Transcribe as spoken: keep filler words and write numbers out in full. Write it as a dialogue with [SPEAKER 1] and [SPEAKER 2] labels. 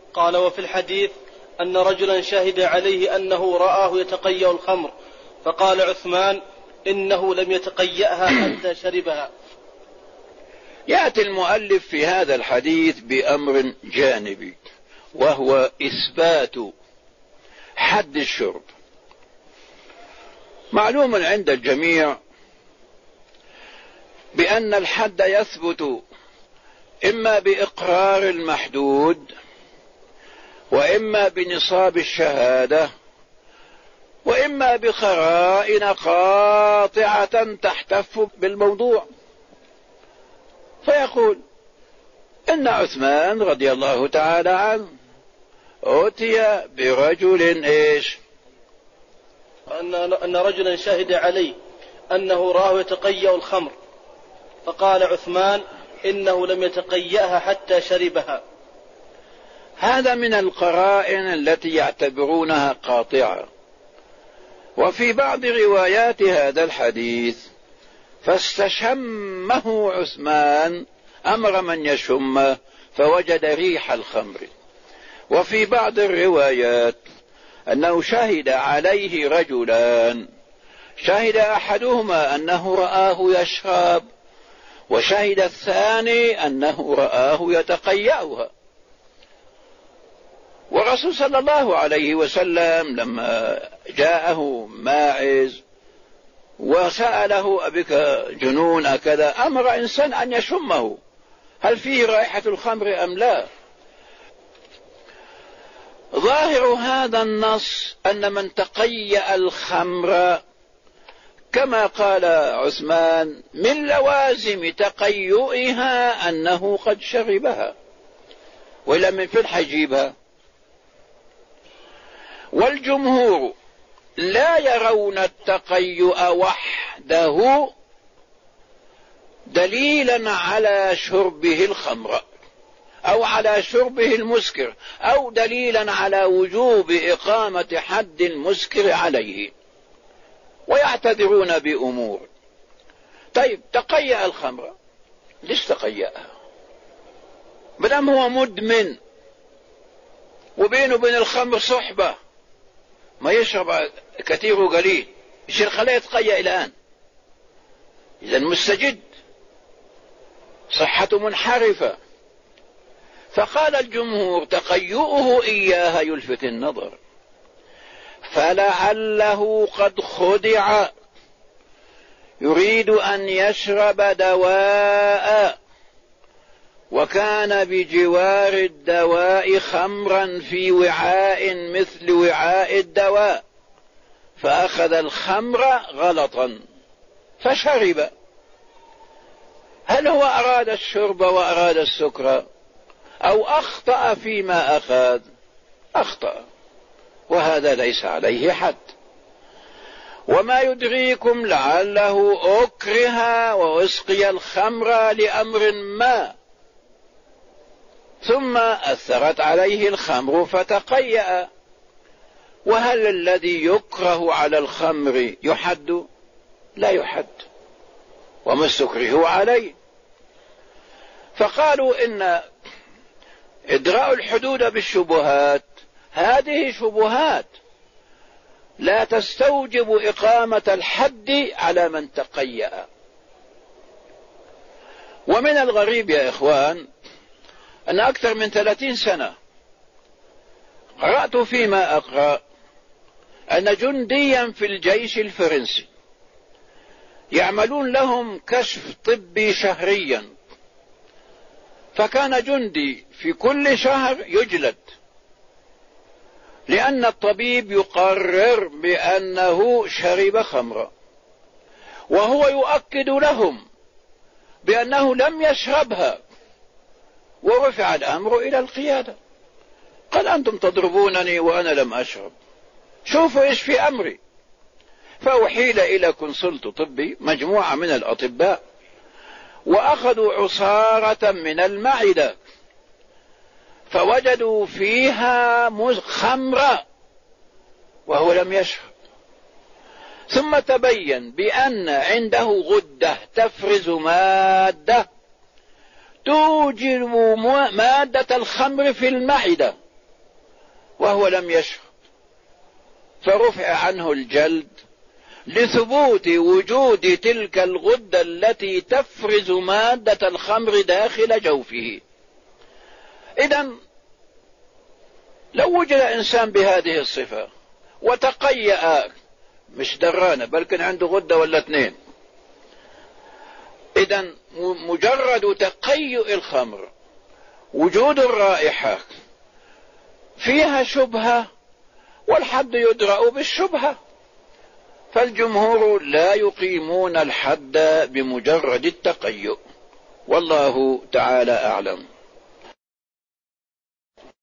[SPEAKER 1] قال: وفي الحديث أن رجلا شهد عليه أنه رآه يتقيأ الخمر، فقال عثمان: إنه لم يتقيأها حتى شربها.
[SPEAKER 2] يأتي المؤلف في هذا الحديث بأمر جانبي، وهو إثبات حد الشرب. معلوم عند الجميع بأن الحد يثبت إما بإقرار المحدود، وإما بنصاب الشهادة، وإما بقرائن قاطعة تحتف بالموضوع. فيقول إن عثمان رضي الله تعالى عنه أتي برجل إيش؟
[SPEAKER 1] أن أن رجلا شهد عليه أنه رآه يتقيأ الخمر، فقال عثمان: إنه لم يتقيأها حتى شربها.
[SPEAKER 2] هذا من القرائن التي يعتبرونها قاطعة. وفي بعض روايات هذا الحديث فاستشمه عثمان، أمر من يشمه فوجد ريح الخمر. وفي بعض الروايات أنه شهد عليه رجلان، شهد أحدهما أنه رآه يشرب، وشهد الثاني أنه رآه يتقيأها. والرسول صلى الله عليه وسلم لما جاءه ماعز وسأله: أبك جنون أكذا؟ أمر إنسان أن يشمه هل فيه رائحة الخمر أم لا. ظاهر هذا النص أن من تقيأ الخمر كما قال عثمان من لوازم تقيؤها أنه قد شربها، وإلا من فين حيجيبها؟ والجمهور لا يرون التقيؤ وحده دليلا على شربه الخمر أو على شربه المسكر، أو دليلا على وجوب إقامة حد المسكر عليه، ويعتذرون بأمور. طيب تقيأ الخمر، ليش تقيأها؟ مدام هو مدمن وبينه وبين الخمر صحبة، ما يشرب كثير وقليل، يصير خليه يتقيأ الآن. إذا مستجد، صحته منحرفة. فقال الجمهور: تقيؤه إياها يلفت النظر، فلعله قد خدع، يريد أن يشرب دواء، وكان بجوار الدواء خمرا في وعاء مثل وعاء الدواء، فأخذ الخمر غلطا فشرب. هل هو أراد الشرب وأراد السكر، أو أخطأ فيما أخذ؟ أخطأ، وهذا ليس عليه حد. وما يدريكم لعله أكره وأسقي الخمر لأمر ما، ثم أثرت عليه الخمر فتقيأ. وهل الذي يكره على الخمر يحد؟ لا يحد، وما استكره عليه. فقالوا إن إدراء الحدود بالشبهات هذه شبهات لا تستوجب إقامة الحد على من تقيأ. ومن الغريب يا إخوان أن أكثر من ثلاثين سنة قرأت فيما أقرأ أن جنديا في الجيش الفرنسي يعملون لهم كشف طبي شهريا، فكان جندي في كل شهر يجلد، لأن الطبيب يقرر بأنه شرب خمرا، وهو يؤكد لهم بأنه لم يشربها. ورفع الأمر إلى القيادة، قال: أنتم تضربونني وأنا لم أشرب، شوفوا إيش في أمري. فأحيل إلى كونسلت طبي، مجموعة من الأطباء، وأخذوا عصارة من المعدة فوجدوا فيها خمرا وهو لم يشرب. ثم تبين بأن عنده غدة تفرز مادة توجب مادة الخمر في المعدة، وهو لم يشرب، فرفع عنه الجلد لثبوت وجود تلك الغدة التي تفرز مادة الخمر داخل جوفه. إذن لو وجد إنسان بهذه الصفة وتقيأ، مش درانة بل كان عنده غدة ولا اثنين، إذن مجرد تقيؤ الخمر وجود الرائحة فيها شبهة، والحد يدرأ بالشبهة، فالجمهور لا يقيمون الحد بمجرد التقيؤ، والله تعالى أعلم.